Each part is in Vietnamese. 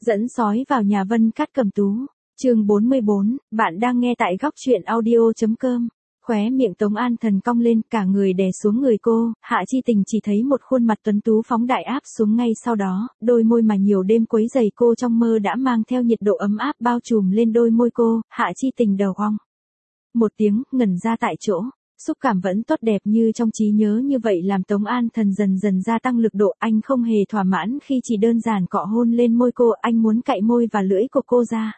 Dẫn sói vào nhà Vân Cát Cầm Tú. Chương 44, bạn đang nghe tại góc truyện audio.com. Khóe miệng Tống An Thần cong lên, cả người đè xuống người cô, Hạ Chi Tình chỉ thấy một khuôn mặt tuấn tú phóng đại áp xuống ngay sau đó, đôi môi mà nhiều đêm quấy rầy cô trong mơ đã mang theo nhiệt độ ấm áp bao trùm lên đôi môi cô, Hạ Chi Tình đầu ong. Một tiếng, ngẩn ra tại chỗ. Xúc cảm vẫn tốt đẹp như trong trí nhớ như vậy làm Tống An Thần dần dần gia tăng lực độ, anh không hề thỏa mãn khi chỉ đơn giản cọ hôn lên môi cô, anh muốn cạy môi và lưỡi của cô ra.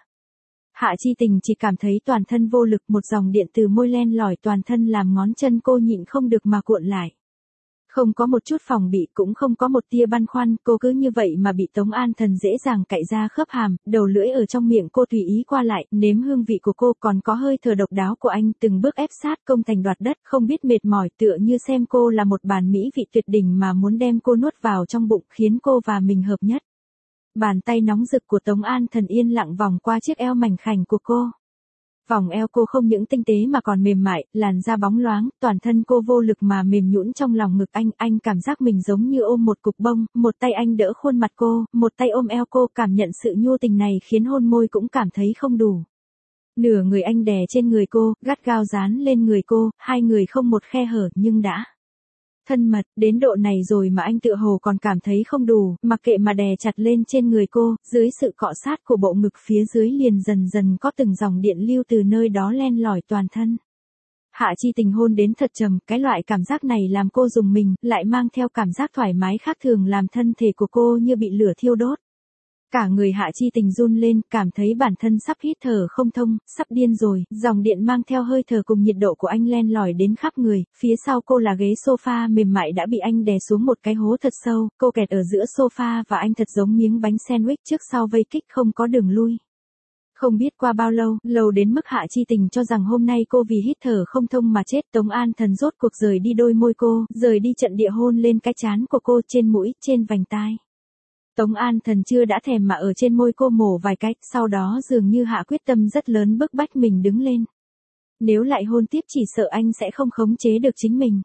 Hạ Chi Tình chỉ cảm thấy toàn thân vô lực, một dòng điện từ môi len lỏi toàn thân làm ngón chân cô nhịn không được mà cuộn lại. Không có một chút phòng bị, cũng không có một tia băn khoăn, cô cứ như vậy mà bị Tống An Thần dễ dàng cạy ra khớp hàm, đầu lưỡi ở trong miệng cô tùy ý qua lại, nếm hương vị của cô, còn có hơi thở độc đáo của anh, từng bước ép sát công thành đoạt đất, không biết mệt mỏi, tựa như xem cô là một bàn mỹ vị tuyệt đỉnh mà muốn đem cô nuốt vào trong bụng, khiến cô và mình hợp nhất. Bàn tay nóng rực của Tống An Thần yên lặng vòng qua chiếc eo mảnh khảnh của cô. Vòng eo cô không những tinh tế mà còn mềm mại, làn da bóng loáng, toàn thân cô vô lực mà mềm nhũn trong lòng ngực anh cảm giác mình giống như ôm một cục bông, một tay anh đỡ khuôn mặt cô, một tay ôm eo cô, cảm nhận sự nhu tình này khiến hôn môi cũng cảm thấy không đủ. Nửa người anh đè trên người cô, gắt gao dán lên người cô, hai người không một khe hở nhưng đã thân mật, đến độ này rồi mà anh tựa hồ còn cảm thấy không đủ, mặc kệ mà đè chặt lên trên người cô, dưới sự cọ sát của bộ ngực phía dưới liền dần dần có từng dòng điện lưu từ nơi đó len lỏi toàn thân. Hạ Chi Tình hôn đến thật trầm, cái loại cảm giác này làm cô rùng mình, lại mang theo cảm giác thoải mái khác thường làm thân thể của cô như bị lửa thiêu đốt. Cả người Hạ Chi Tình run lên, cảm thấy bản thân sắp hít thở không thông, sắp điên rồi, dòng điện mang theo hơi thở cùng nhiệt độ của anh len lỏi đến khắp người, phía sau cô là ghế sofa mềm mại đã bị anh đè xuống một cái hố thật sâu, cô kẹt ở giữa sofa và anh thật giống miếng bánh sandwich trước sau vây kích không có đường lui. Không biết qua bao lâu đến mức Hạ Chi Tình cho rằng hôm nay cô vì hít thở không thông mà chết, Tống An Thần rốt cuộc rời đi đôi môi cô, rời đi trận địa hôn lên cái trán của cô, trên mũi, trên vành tai. Tống An Thần chưa đã thèm mà ở trên môi cô mổ vài cái, sau đó dường như hạ quyết tâm rất lớn bức bách mình đứng lên. Nếu lại hôn tiếp chỉ sợ anh sẽ không khống chế được chính mình.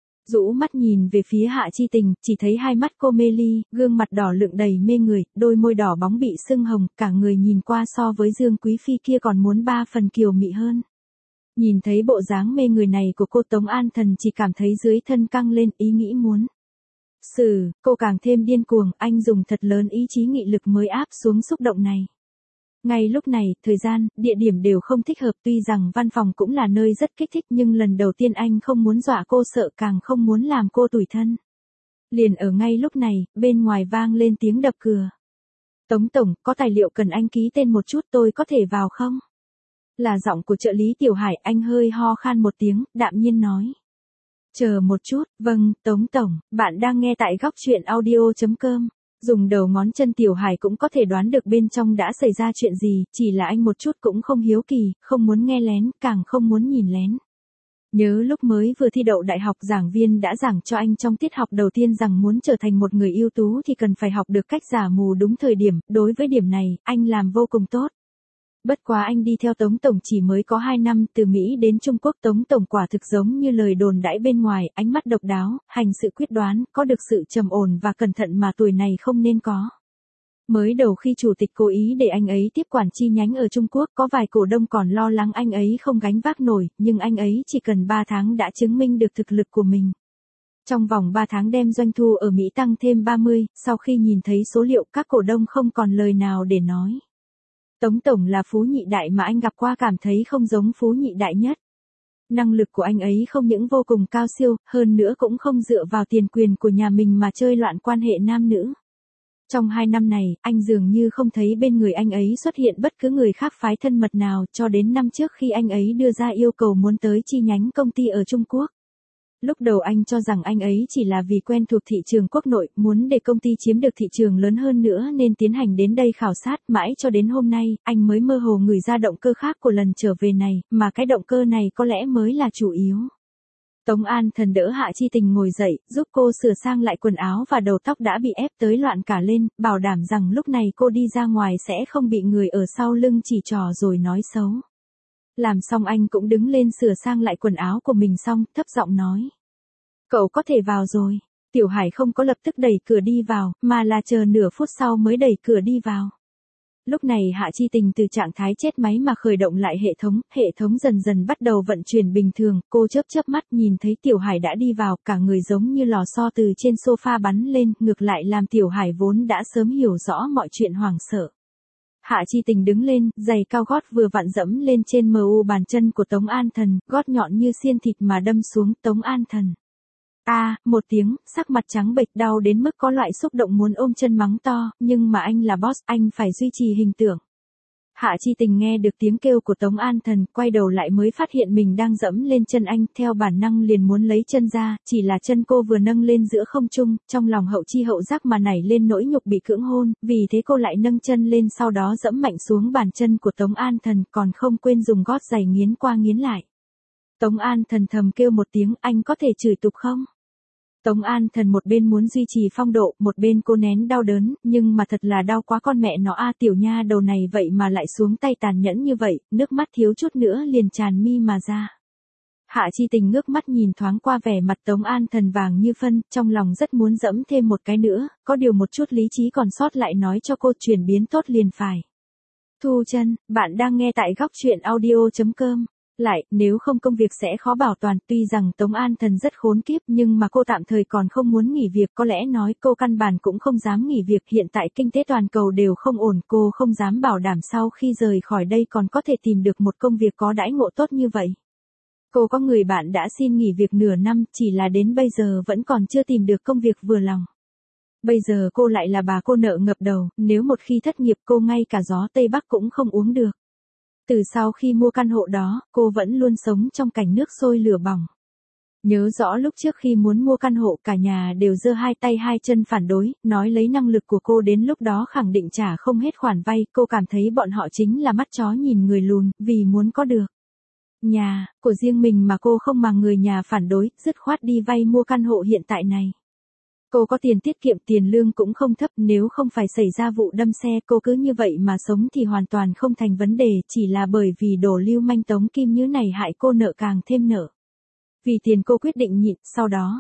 Rũ mắt nhìn về phía Hạ Chi Tình, chỉ thấy hai mắt cô mê ly, gương mặt đỏ lựng đầy mê người, đôi môi đỏ bóng bị sưng hồng, cả người nhìn qua so với Dương Quý Phi kia còn muốn 3 phần kiều mị hơn. Nhìn thấy bộ dáng mê người này của cô, Tống An Thần chỉ cảm thấy dưới thân căng lên, ý nghĩ muốn cô càng thêm điên cuồng, anh dùng thật lớn ý chí nghị lực mới áp xuống xúc động này. Ngay lúc này, thời gian, địa điểm đều không thích hợp, tuy rằng văn phòng cũng là nơi rất kích thích nhưng lần đầu tiên anh không muốn dọa cô sợ, càng không muốn làm cô tủi thân. Liền ở ngay lúc này, bên ngoài vang lên tiếng đập cửa. Tống tổng, có tài liệu cần anh ký tên một chút, tôi có thể vào không? Là giọng của trợ lý Tiểu Hải, anh hơi ho khan một tiếng, đạm nhiên nói. Chờ một chút, vâng, Tống tổng, bạn đang nghe tại góc truyện audio.com. Dùng đầu ngón chân Tiểu Hải cũng có thể đoán được bên trong đã xảy ra chuyện gì, chỉ là anh một chút cũng không hiếu kỳ, không muốn nghe lén, càng không muốn nhìn lén. Nhớ lúc mới vừa thi đậu đại học, giảng viên đã giảng cho anh trong tiết học đầu tiên rằng muốn trở thành một người ưu tú thì cần phải học được cách giả mù đúng thời điểm, đối với điểm này, anh làm vô cùng tốt. Bất quá anh đi theo Tống tổng chỉ mới có 2 năm, từ Mỹ đến Trung Quốc, Tống tổng quả thực giống như lời đồn đãi bên ngoài, ánh mắt độc đáo, hành sự quyết đoán, có được sự trầm ổn và cẩn thận mà tuổi này không nên có. Mới đầu khi chủ tịch cố ý để anh ấy tiếp quản chi nhánh ở Trung Quốc, có vài cổ đông còn lo lắng anh ấy không gánh vác nổi, nhưng anh ấy chỉ cần 3 tháng đã chứng minh được thực lực của mình. Trong vòng 3 tháng đem doanh thu ở Mỹ tăng thêm 30, sau khi nhìn thấy số liệu các cổ đông không còn lời nào để nói. Tống tổng là phú nhị đại mà anh gặp qua, cảm thấy không giống phú nhị đại nhất. Năng lực của anh ấy không những vô cùng cao siêu, hơn nữa cũng không dựa vào tiền quyền của nhà mình mà chơi loạn quan hệ nam nữ. Trong 2 năm này, anh dường như không thấy bên người anh ấy xuất hiện bất cứ người khác phái thân mật nào, cho đến năm trước khi anh ấy đưa ra yêu cầu muốn tới chi nhánh công ty ở Trung Quốc. Lúc đầu anh cho rằng anh ấy chỉ là vì quen thuộc thị trường quốc nội, muốn để công ty chiếm được thị trường lớn hơn nữa nên tiến hành đến đây khảo sát, mãi cho đến hôm nay, anh mới mơ hồ ngửi ra động cơ khác của lần trở về này, mà cái động cơ này có lẽ mới là chủ yếu. Tống An Thần đỡ Hạ Chi Tình ngồi dậy, giúp cô sửa sang lại quần áo và đầu tóc đã bị ép tới loạn cả lên, bảo đảm rằng lúc này cô đi ra ngoài sẽ không bị người ở sau lưng chỉ trỏ rồi nói xấu. Làm xong anh cũng đứng lên sửa sang lại quần áo của mình xong, thấp giọng nói. Cậu có thể vào rồi. Tiểu Hải không có lập tức đẩy cửa đi vào, mà là chờ nửa phút sau mới đẩy cửa đi vào. Lúc này Hạ Chi Tình từ trạng thái chết máy mà khởi động lại hệ thống dần dần bắt đầu vận chuyển bình thường, cô chớp chớp mắt nhìn thấy Tiểu Hải đã đi vào, cả người giống như lò xo từ trên sofa bắn lên, ngược lại làm Tiểu Hải vốn đã sớm hiểu rõ mọi chuyện hoảng sợ. Hạ Chi Tình đứng lên, giày cao gót vừa vặn dẫm lên trên mu bàn chân của Tống An Thần, gót nhọn như xiên thịt mà đâm xuống. Tống An Thần một tiếng, sắc mặt trắng bệch đau đến mức có loại xúc động muốn ôm chân mắng to, nhưng mà anh là boss, anh phải duy trì hình tượng. Hạ Chi Tình nghe được tiếng kêu của Tống An Thần, quay đầu lại mới phát hiện mình đang dẫm lên chân anh, theo bản năng liền muốn lấy chân ra, chỉ là chân cô vừa nâng lên giữa không trung, trong lòng hậu chi hậu giác mà nảy lên nỗi nhục bị cưỡng hôn, vì thế cô lại nâng chân lên sau đó dẫm mạnh xuống bàn chân của Tống An Thần, còn không quên dùng gót giày nghiến qua nghiến lại. Tống An Thần thầm kêu một tiếng, anh có thể chửi tục không? Tống An Thần một bên muốn duy trì phong độ, một bên cô nén đau đớn, nhưng mà thật là đau quá con mẹ nó tiểu nha đầu này vậy mà lại xuống tay tàn nhẫn như vậy, nước mắt thiếu chút nữa liền tràn mi mà ra. Hạ Chi Tình ngước mắt nhìn thoáng qua vẻ mặt Tống An Thần vàng như phân, trong lòng rất muốn dẫm thêm một cái nữa, có điều một chút lý trí còn sót lại nói cho cô chuyển biến tốt liền phải. Thu chân, bạn đang nghe tại góc truyện audio.com. Lại, nếu không công việc sẽ khó bảo toàn, tuy rằng Tống An Thần rất khốn kiếp nhưng mà cô tạm thời còn không muốn nghỉ việc, có lẽ nói cô căn bản cũng không dám nghỉ việc, hiện tại kinh tế toàn cầu đều không ổn, cô không dám bảo đảm sau khi rời khỏi đây còn có thể tìm được một công việc có đãi ngộ tốt như vậy. Cô có người bạn đã xin nghỉ việc nửa năm, chỉ là đến bây giờ vẫn còn chưa tìm được công việc vừa lòng. Bây giờ cô lại là bà cô nợ ngập đầu, nếu một khi thất nghiệp cô ngay cả gió Tây Bắc cũng không uống được. Từ sau khi mua căn hộ đó, cô vẫn luôn sống trong cảnh nước sôi lửa bỏng. Nhớ rõ lúc trước khi muốn mua căn hộ cả nhà đều giơ hai tay hai chân phản đối, nói lấy năng lực của cô đến lúc đó khẳng định trả không hết khoản vay, cô cảm thấy bọn họ chính là mắt chó nhìn người lùn, vì muốn có được nhà của riêng mình mà cô không màng người nhà phản đối, dứt khoát đi vay mua căn hộ hiện tại này. Cô có tiền tiết kiệm, tiền lương cũng không thấp, nếu không phải xảy ra vụ đâm xe cô cứ như vậy mà sống thì hoàn toàn không thành vấn đề, chỉ là bởi vì đồ lưu manh Tống Kim Như này hại cô nợ càng thêm nợ. Vì tiền cô quyết định nhịn, sau đó,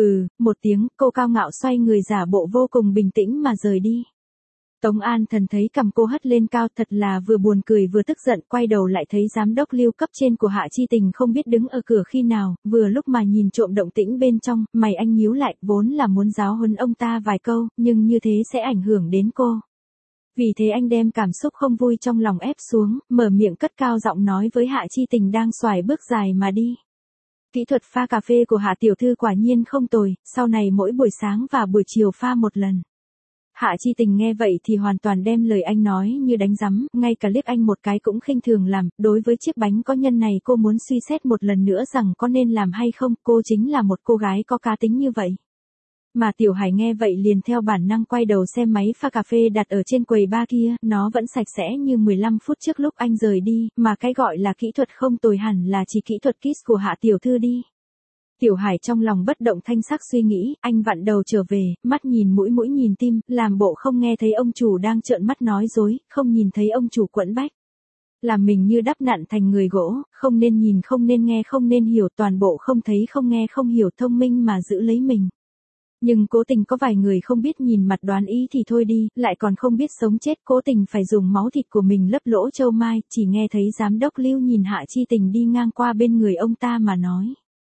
một tiếng, cô cao ngạo xoay người giả bộ vô cùng bình tĩnh mà rời đi. Tống An Thần thấy cằm cô hất lên cao, thật là vừa buồn cười vừa tức giận, quay đầu lại thấy giám đốc Lưu cấp trên của Hạ Chi Tình không biết đứng ở cửa khi nào, vừa lúc mà nhìn trộm động tĩnh bên trong, mày anh nhíu lại, vốn là muốn giáo huấn ông ta vài câu, nhưng như thế sẽ ảnh hưởng đến cô. Vì thế anh đem cảm xúc không vui trong lòng ép xuống, mở miệng cất cao giọng nói với Hạ Chi Tình đang xoài bước dài mà đi. Kỹ thuật pha cà phê của Hạ tiểu thư quả nhiên không tồi, sau này mỗi buổi sáng và buổi chiều pha một lần. Hạ Chi Tình nghe vậy thì hoàn toàn đem lời anh nói như đánh rắm, ngay cả liếc anh một cái cũng khinh thường làm, đối với chiếc bánh có nhân này cô muốn suy xét một lần nữa rằng có nên làm hay không, cô chính là một cô gái có cá tính như vậy. Mà Tiểu Hải nghe vậy liền theo bản năng quay đầu xem máy pha cà phê đặt ở trên quầy bar kia, nó vẫn sạch sẽ như 15 phút trước lúc anh rời đi, mà cái gọi là kỹ thuật không tồi hẳn là chỉ kỹ thuật kiss của Hạ tiểu thư đi. Tiểu Hải trong lòng bất động thanh sắc suy nghĩ, anh vặn đầu trở về, mắt nhìn mũi mũi nhìn tim, làm bộ không nghe thấy ông chủ đang trợn mắt nói dối, không nhìn thấy ông chủ quẫn bách. Làm mình như đắp nặn thành người gỗ, không nên nhìn không nên nghe không nên hiểu, toàn bộ không thấy không nghe không hiểu, thông minh mà giữ lấy mình. Nhưng cố tình có vài người không biết nhìn mặt đoán ý thì thôi đi, lại còn không biết sống chết, cố tình phải dùng máu thịt của mình lấp lỗ châu mai, chỉ nghe thấy giám đốc Lưu nhìn Hạ Chi Tình đi ngang qua bên người ông ta mà nói.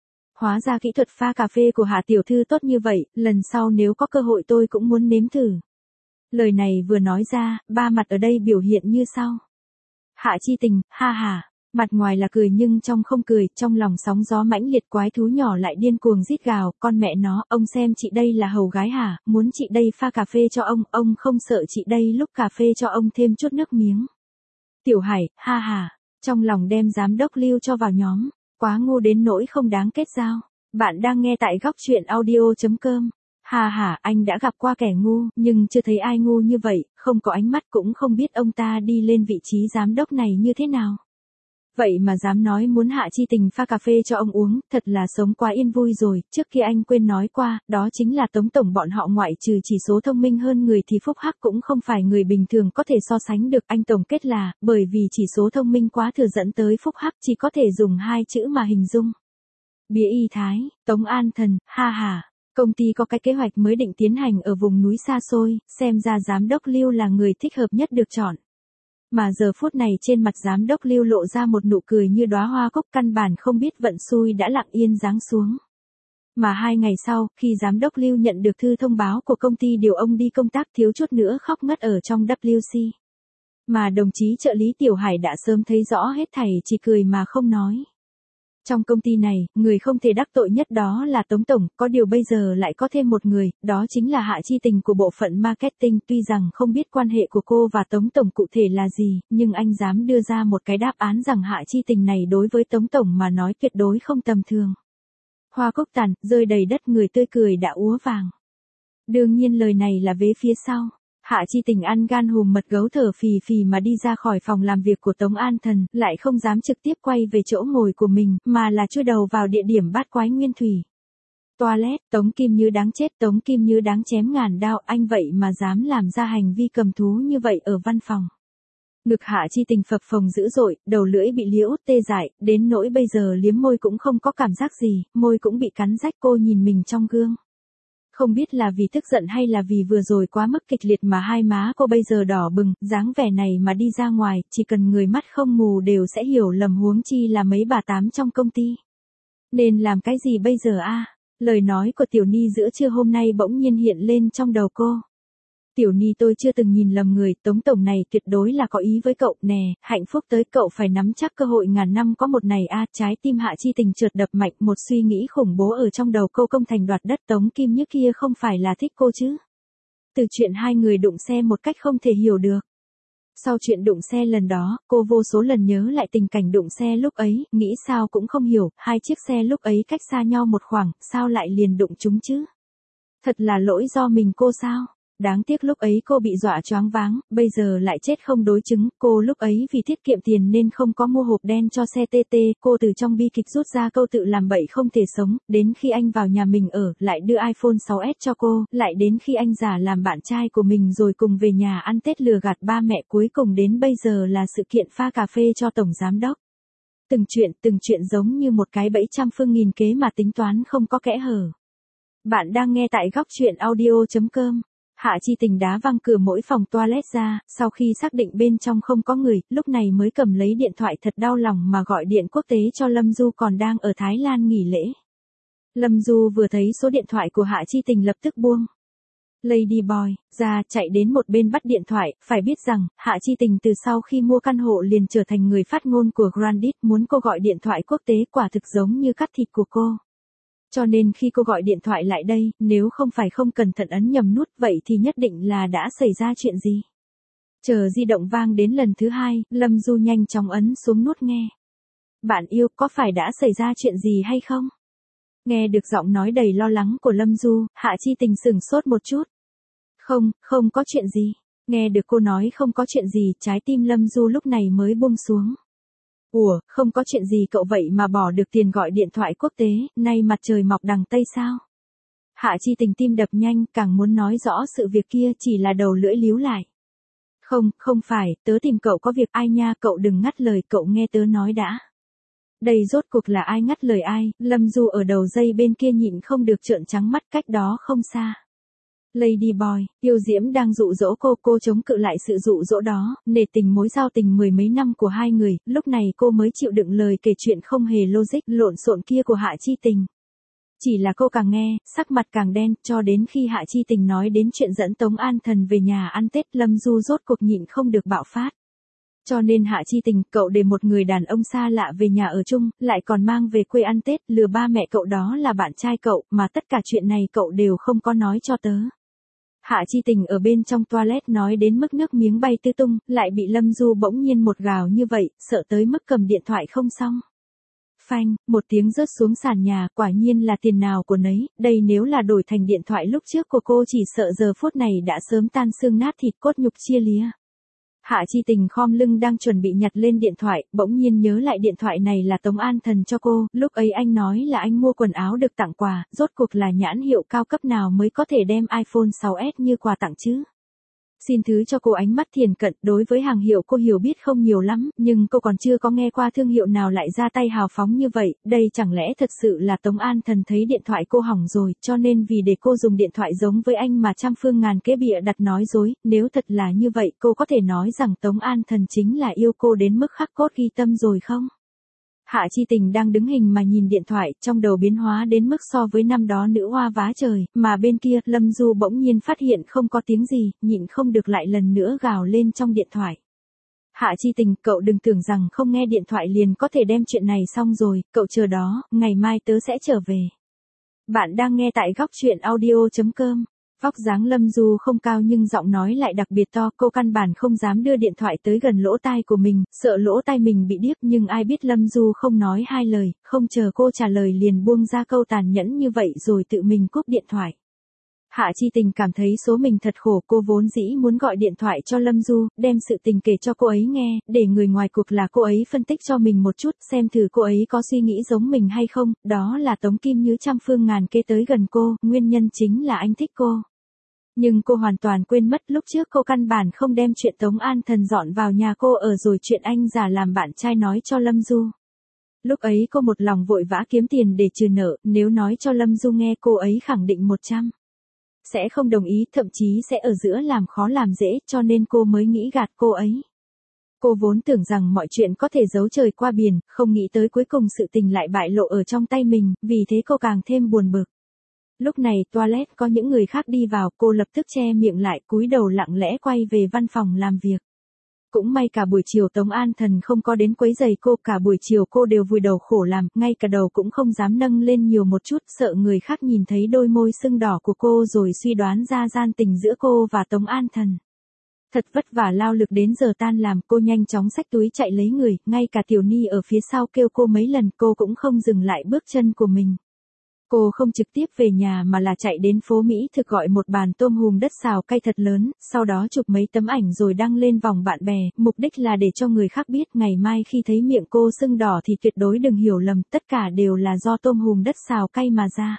Hóa ra kỹ thuật pha cà phê của Hạ tiểu thư tốt như vậy, lần sau nếu có cơ hội tôi cũng muốn nếm thử. Lời này vừa nói ra, ba mặt ở đây biểu hiện như sau. Hạ Chi Tình, ha ha, mặt ngoài là cười nhưng trong không cười, trong lòng sóng gió mãnh liệt, quái thú nhỏ lại điên cuồng rít gào, con mẹ nó, ông xem chị đây là hầu gái hả, muốn chị đây pha cà phê cho ông không sợ chị đây lúc cà phê cho ông thêm chút nước miếng. Tiểu Hải, ha ha, trong lòng đem giám đốc Lưu cho vào nhóm. Quá ngu đến nỗi không đáng kết giao. Bạn đang nghe tại góc truyện audio.com. Hà hả, anh đã gặp qua kẻ ngu, nhưng chưa thấy ai ngu như vậy, không có ánh mắt cũng không biết ông ta đi lên vị trí giám đốc này như thế nào. Vậy mà dám nói muốn Hạ Chi Tình pha cà phê cho ông uống, thật là sống quá yên vui rồi, trước kia anh quên nói qua, đó chính là Tống tổng bọn họ ngoại trừ chỉ số thông minh hơn người thì phúc hắc cũng không phải người bình thường có thể so sánh được, anh tổng kết là, bởi vì chỉ số thông minh quá thừa dẫn tới phúc hắc chỉ có thể dùng hai chữ mà hình dung. Bía y thái, Tống An Thần, ha ha, công ty có cái kế hoạch mới định tiến hành ở vùng núi xa xôi, xem ra giám đốc Lưu là người thích hợp nhất được chọn. Mà giờ phút này trên mặt giám đốc Lưu lộ ra một nụ cười như đóa hoa cúc, căn bản không biết vận xui đã lặng yên giáng xuống. Mà 2 ngày sau, khi giám đốc Lưu nhận được thư thông báo của công ty điều ông đi công tác, thiếu chút nữa khóc ngất ở trong WC. Mà đồng chí trợ lý Tiểu Hải đã sớm thấy rõ hết thảy, chỉ cười mà không nói. Trong công ty này, người không thể đắc tội nhất đó là Tống Tổng, có điều bây giờ lại có thêm một người, đó chính là Hạ Chi Tình của bộ phận marketing. Tuy rằng không biết quan hệ của cô và Tống Tổng cụ thể là gì, nhưng anh dám đưa ra một cái đáp án rằng Hạ Chi Tình này đối với Tống Tổng mà nói tuyệt đối không tầm thường. Hoa cúc tàn, rơi đầy đất, người tươi cười đã úa vàng. Đương nhiên lời này là vế phía sau. Hạ Chi Tình ăn gan hùm mật gấu thở phì phì mà đi ra khỏi phòng làm việc của Tống An Thần, lại không dám trực tiếp quay về chỗ ngồi của mình, mà là chui đầu vào địa điểm bát quái nguyên thủy. Toilet, Tống Kim Như đáng chết, Tống Kim Như đáng chém ngàn đao, anh vậy mà dám làm ra hành vi cầm thú như vậy ở văn phòng. Ngực Hạ Chi Tình phập phồng dữ dội, đầu lưỡi bị liễu tê dại, đến nỗi bây giờ liếm môi cũng không có cảm giác gì, môi cũng bị cắn rách. Cô nhìn mình trong gương. Không biết là vì tức giận hay là vì vừa rồi quá mức kịch liệt mà hai má cô bây giờ đỏ bừng, dáng vẻ này mà đi ra ngoài, chỉ cần người mắt không mù đều sẽ hiểu lầm, huống chi là mấy bà tám trong công ty. Nên làm cái gì bây giờ a? Lời nói của Tiểu Ni giữa trưa hôm nay bỗng nhiên hiện lên trong đầu cô. Tiểu Ni, tôi chưa từng nhìn lầm người, Tống Tổng này tuyệt đối là có ý với cậu nè, hạnh phúc tới cậu phải nắm chắc cơ hội ngàn năm có một này a. Trái tim Hạ Chi Tình chợt đập mạnh, một suy nghĩ khủng bố ở trong đầu cô, công thành đoạt đất Tống Kim Như kia không phải là thích cô chứ. Từ chuyện hai người đụng xe một cách không thể hiểu được. Sau chuyện đụng xe lần đó, cô vô số lần nhớ lại tình cảnh đụng xe lúc ấy, nghĩ sao cũng không hiểu, hai chiếc xe lúc ấy cách xa nhau một khoảng, sao lại liền đụng chúng chứ? Thật là lỗi do mình cô sao? Đáng tiếc lúc ấy cô bị dọa choáng váng, bây giờ lại chết không đối chứng. Cô lúc ấy vì tiết kiệm tiền nên không có mua hộp đen cho xe TT, cô từ trong bi kịch rút ra câu tự làm bậy không thể sống, đến khi anh vào nhà mình ở, lại đưa iPhone 6s cho cô, lại đến khi anh giả làm bạn trai của mình rồi cùng về nhà ăn Tết lừa gạt ba mẹ, cuối cùng đến bây giờ là sự kiện pha cà phê cho tổng giám đốc. Từng chuyện giống như một cái bẫy trăm phương nghìn kế mà tính toán không có kẽ hở. Bạn đang nghe tại góc truyện audio.com. Hạ Chi Tình đá văng cửa mỗi phòng toilet ra, sau khi xác định bên trong không có người, lúc này mới cầm lấy điện thoại thật đau lòng mà gọi điện quốc tế cho Lâm Du còn đang ở Thái Lan nghỉ lễ. Lâm Du vừa thấy số điện thoại của Hạ Chi Tình lập tức buông Lady Boy ra, chạy đến một bên bắt điện thoại. Phải biết rằng, Hạ Chi Tình từ sau khi mua căn hộ liền trở thành người phát ngôn của Grandit, muốn cô gọi điện thoại quốc tế quả thực giống như cắt thịt của cô. Cho nên khi cô gọi điện thoại lại đây, nếu không phải không cẩn thận ấn nhầm nút, vậy thì nhất định là đã xảy ra chuyện gì. Chờ di động vang đến lần thứ hai, Lâm Du nhanh chóng ấn xuống nút nghe. Bạn yêu, có phải đã xảy ra chuyện gì hay không? Nghe được giọng nói đầy lo lắng của Lâm Du, Hạ Chi Tình sửng sốt một chút. Không có chuyện gì. Nghe được cô nói không có chuyện gì, trái tim Lâm Du lúc này mới buông xuống. Ủa, không có chuyện gì cậu vậy mà bỏ được tiền gọi điện thoại quốc tế, nay mặt trời mọc đằng Tây sao? Hạ Chi Tình tim đập nhanh, càng muốn nói rõ sự việc kia, chỉ là đầu lưỡi líu lại. Không phải, tớ tìm cậu có việc. Ai nha, cậu đừng ngắt lời, cậu nghe tớ nói đã. Đây rốt cuộc là ai ngắt lời ai? Lâm Du ở đầu dây bên kia nhịn không được trợn trắng mắt, cách đó không xa. Lady Boy, yêu diễm đang dụ dỗ cô chống cự lại sự dụ dỗ đó, nể tình mối giao tình mười mấy năm của hai người, lúc này cô mới chịu đựng lời kể chuyện không hề logic, lộn xộn kia của Hạ Chi Tình. Chỉ là cô càng nghe, sắc mặt càng đen, cho đến khi Hạ Chi Tình nói đến chuyện dẫn Tống An Thần về nhà ăn Tết, Lâm Du rốt cuộc nhịn không được bạo phát. Cho nên Hạ Chi Tình, cậu để một người đàn ông xa lạ về nhà ở chung, lại còn mang về quê ăn Tết, lừa ba mẹ cậu đó là bạn trai cậu, mà tất cả chuyện này cậu đều không có nói cho tớ. Hạ Chi Tình ở bên trong toilet nói đến mức nước miếng bay tứ tung, lại bị Lâm Du bỗng nhiên một gào như vậy, sợ tới mức cầm điện thoại không xong. Phanh, một tiếng rớt xuống sàn nhà, quả nhiên là tiền nào của nấy, đây nếu là đổi thành điện thoại lúc trước của cô chỉ sợ giờ phút này đã sớm tan xương nát thịt, cốt nhục chia lìa. Hạ Chi Tình khom lưng đang chuẩn bị nhặt lên điện thoại, bỗng nhiên nhớ lại điện thoại này là Tống An Thần cho cô, lúc ấy anh nói là anh mua quần áo được tặng quà, rốt cuộc là nhãn hiệu cao cấp nào mới có thể đem iPhone 6s như quà tặng chứ? Xin thứ cho cô ánh mắt thiển cận, đối với hàng hiệu cô hiểu biết không nhiều lắm, nhưng cô còn chưa có nghe qua thương hiệu nào lại ra tay hào phóng như vậy, đây chẳng lẽ thật sự là Tống An Thần thấy điện thoại cô hỏng rồi, cho nên vì để cô dùng điện thoại giống với anh mà trăm phương ngàn kế bịa đặt nói dối, nếu thật là như vậy cô có thể nói rằng Tống An Thần chính là yêu cô đến mức khắc cốt ghi tâm rồi không? Hạ Chi Tình đang đứng hình mà nhìn điện thoại, trong đầu biến hóa đến mức so với năm đó nữ hoa vá trời, mà bên kia, Lâm Du bỗng nhiên phát hiện không có tiếng gì, nhịn không được lại lần nữa gào lên trong điện thoại. Hạ Chi Tình, cậu đừng tưởng rằng không nghe điện thoại liền có thể đem chuyện này xong rồi, cậu chờ đó, ngày mai tớ sẽ trở về. Bạn đang nghe tại góc chuyện audio.com. Vóc dáng Lâm Du không cao nhưng giọng nói lại đặc biệt to, cô căn bản không dám đưa điện thoại tới gần lỗ tai của mình, sợ lỗ tai mình bị điếc, nhưng ai biết Lâm Du không nói hai lời, không chờ cô trả lời liền buông ra câu tàn nhẫn như vậy rồi tự mình cúp điện thoại. Hạ Chi Tình cảm thấy số mình thật khổ, cô vốn dĩ muốn gọi điện thoại cho Lâm Du, đem sự tình kể cho cô ấy nghe, để người ngoài cuộc là cô ấy phân tích cho mình một chút, xem thử cô ấy có suy nghĩ giống mình hay không, đó là Tống Kim Như trăm phương ngàn kế tới gần cô, nguyên nhân chính là anh thích cô. Nhưng cô hoàn toàn quên mất lúc trước cô căn bản không đem chuyện Tống An Thần dọn vào nhà cô ở rồi chuyện anh giả làm bạn trai nói cho Lâm Du. Lúc ấy cô một lòng vội vã kiếm tiền để trừ nợ, nếu nói cho Lâm Du nghe cô ấy khẳng định 100. Sẽ không đồng ý, thậm chí sẽ ở giữa làm khó làm dễ, cho nên cô mới nghĩ gạt cô ấy. Cô vốn tưởng rằng mọi chuyện có thể giấu trời qua biển, không nghĩ tới cuối cùng sự tình lại bại lộ ở trong tay mình, vì thế cô càng thêm buồn bực. Lúc này toilet có những người khác đi vào, cô lập tức che miệng lại, cúi đầu lặng lẽ quay về văn phòng làm việc. Cũng may cả buổi chiều Tống An Thần không có đến quấy giày cô, cả buổi chiều cô đều vùi đầu khổ làm, ngay cả đầu cũng không dám nâng lên nhiều một chút, sợ người khác nhìn thấy đôi môi sưng đỏ của cô rồi suy đoán ra gian tình giữa cô và Tống An Thần. Thật vất vả lao lực đến giờ tan làm, cô nhanh chóng xách túi chạy lấy người, ngay cả Tiểu Ni ở phía sau kêu cô mấy lần cô cũng không dừng lại bước chân của mình. Cô không trực tiếp về nhà mà là chạy đến phố Mỹ thực gọi một bàn tôm hùm đất xào cay thật lớn, sau đó chụp mấy tấm ảnh rồi đăng lên vòng bạn bè, mục đích là để cho người khác biết ngày mai khi thấy miệng cô sưng đỏ thì tuyệt đối đừng hiểu lầm, tất cả đều là do tôm hùm đất xào cay mà ra.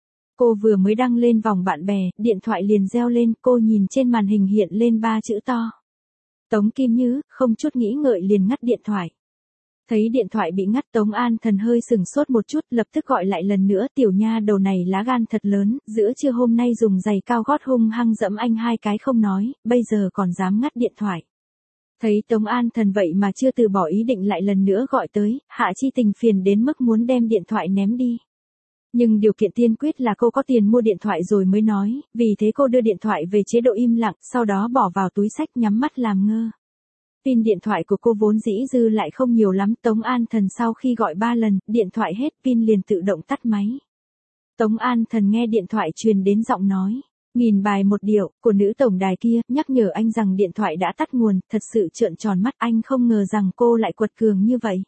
Cô vừa mới đăng lên vòng bạn bè, điện thoại liền reo lên, cô nhìn trên màn hình hiện lên 3 chữ to. Tống Kim Như, không chút nghĩ ngợi liền ngắt điện thoại. Thấy điện thoại bị ngắt Tống An Thần hơi sừng sốt một chút, lập tức gọi lại lần nữa, tiểu nha đầu này lá gan thật lớn, giữa trưa hôm nay dùng giày cao gót hung hăng dẫm anh 2 cái không nói, bây giờ còn dám ngắt điện thoại. Thấy Tống An Thần vậy mà chưa từ bỏ ý định lại lần nữa gọi tới, Hạ Chi Tình phiền đến mức muốn đem điện thoại ném đi. Nhưng điều kiện tiên quyết là cô có tiền mua điện thoại rồi mới nói, vì thế cô đưa điện thoại về chế độ im lặng, sau đó bỏ vào túi xách nhắm mắt làm ngơ. Pin điện thoại của cô vốn dĩ dư lại không nhiều lắm, Tống An Thần sau khi gọi 3 lần, điện thoại hết pin liền tự động tắt máy. Tống An Thần nghe điện thoại truyền đến giọng nói, nghìn bài một điệu, của nữ tổng đài kia, nhắc nhở anh rằng điện thoại đã tắt nguồn, thật sự trợn tròn mắt, anh không ngờ rằng cô lại quật cường như vậy.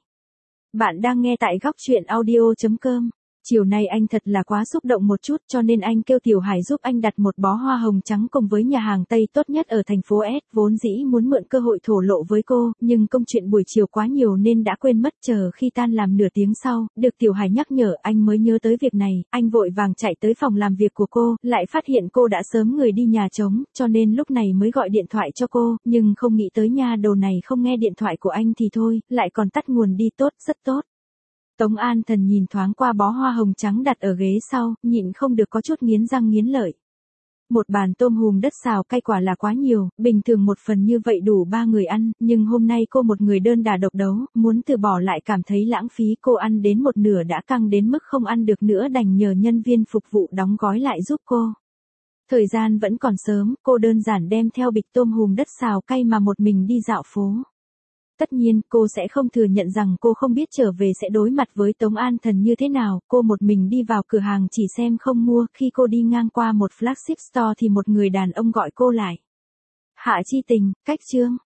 Bạn đang nghe tại góc chuyện audio.com. Chiều nay anh thật là quá xúc động một chút cho nên anh kêu Tiểu Hải giúp anh đặt một bó hoa hồng trắng cùng với nhà hàng Tây tốt nhất ở thành phố S, vốn dĩ muốn mượn cơ hội thổ lộ với cô, nhưng công chuyện buổi chiều quá nhiều nên đã quên mất, chờ khi tan làm nửa tiếng sau, được Tiểu Hải nhắc nhở anh mới nhớ tới việc này, anh vội vàng chạy tới phòng làm việc của cô, lại phát hiện cô đã sớm người đi nhà trống, cho nên lúc này mới gọi điện thoại cho cô, nhưng không nghĩ tới nha đầu này không nghe điện thoại của anh thì thôi, lại còn tắt nguồn đi, tốt, rất tốt. Tống An Thần nhìn thoáng qua bó hoa hồng trắng đặt ở ghế sau, nhịn không được có chút nghiến răng nghiến lợi. Một bàn tôm hùm đất xào cay quả là quá nhiều, bình thường một phần như vậy đủ 3 người ăn, nhưng hôm nay cô một người đơn đả độc đấu, muốn từ bỏ lại cảm thấy lãng phí, cô ăn đến một nửa đã căng đến mức không ăn được nữa đành nhờ nhân viên phục vụ đóng gói lại giúp cô. Thời gian vẫn còn sớm, cô đơn giản đem theo bịch tôm hùm đất xào cay mà một mình đi dạo phố. Tất nhiên, cô sẽ không thừa nhận rằng cô không biết trở về sẽ đối mặt với Tống An Thần như thế nào, cô một mình đi vào cửa hàng chỉ xem không mua, khi cô đi ngang qua một flagship store thì một người đàn ông gọi cô lại. Hạ Chi Tình, cách chương.